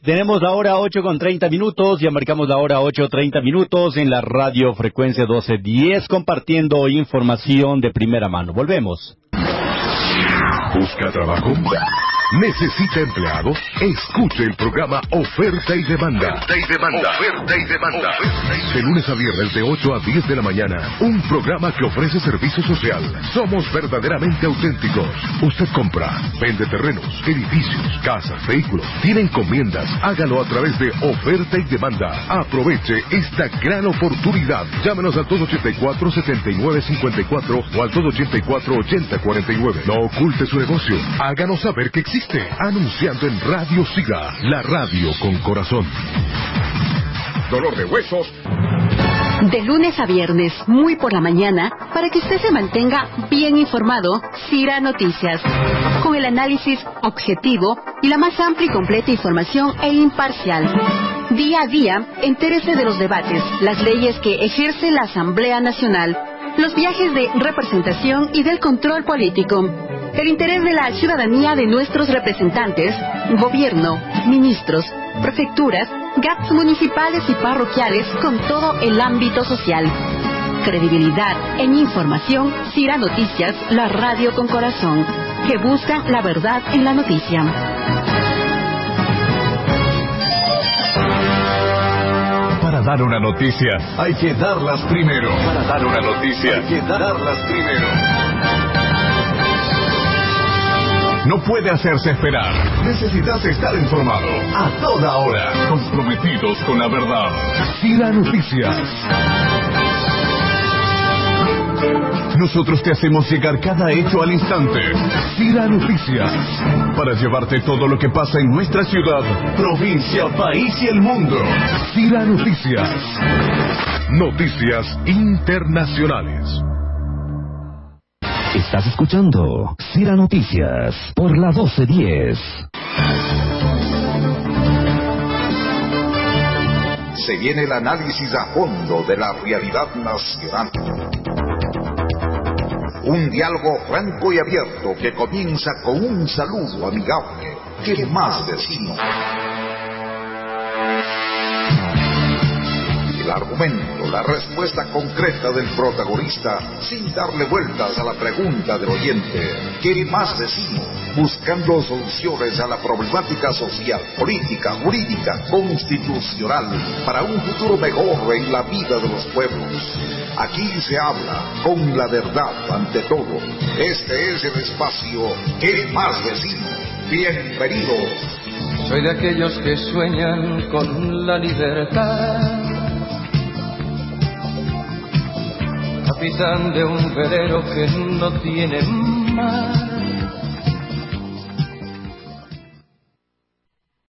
Tenemos la hora 8:30, ya marcamos la hora 8:30 en la radio frecuencia 1210, compartiendo información de primera mano. Volvemos. ¿Busca trabajo? ¿Necesita empleados? Escuche el programa Oferta y Demanda. Oferta y Demanda. De lunes a viernes de 8 a 10 de la mañana. Un programa que ofrece servicio social. Somos verdaderamente auténticos. Usted compra, vende terrenos, edificios, casas, vehículos. Tiene encomiendas. Hágalo a través de Oferta y Demanda. Aproveche esta gran oportunidad. Llámenos al 284-7954 o al 284-8049. No oculte su negocio. Háganos saber que existe. Anunciando en Radio Sira, la radio con corazón. Dolor de huesos. De lunes a viernes, muy por la mañana, para que usted se mantenga bien informado, Sira Noticias, con el análisis objetivo y la más amplia y completa información e imparcial. Día a día, entérese de los debates, las leyes que ejerce la Asamblea Nacional, los viajes de representación y del control político, el interés de la ciudadanía de nuestros representantes, gobierno, ministros, prefecturas, GATS municipales y parroquiales con todo el ámbito social. Credibilidad en información, Sira Noticias, la radio con corazón, que busca la verdad en la noticia. Para dar una noticia, hay que darlas primero. Para dar una noticia, hay que darlas primero. No puede hacerse esperar. Necesitas estar informado a toda hora. Comprometidos con la verdad. Sira Noticias. Nosotros te hacemos llegar cada hecho al instante. Sira Noticias. Para llevarte todo lo que pasa en nuestra ciudad, provincia, país y el mundo. Sira Noticias. Noticias internacionales. Estás escuchando Sira Noticias por la 1210. Se viene el análisis a fondo de la realidad nacional. Un diálogo franco y abierto que comienza con un saludo amigable. ¿Qué más decimos? El argumento, la respuesta concreta del protagonista, sin darle vueltas a la pregunta del oyente. ¿Qué más decimos? Buscando soluciones a la problemática social, política, jurídica, constitucional, para un futuro mejor en la vida de los pueblos. Aquí se habla con la verdad ante todo. Este es el espacio ¿Qué más decimos? Bienvenidos. Soy de aquellos que sueñan con la libertad, capitán de un velero que no tiene mar.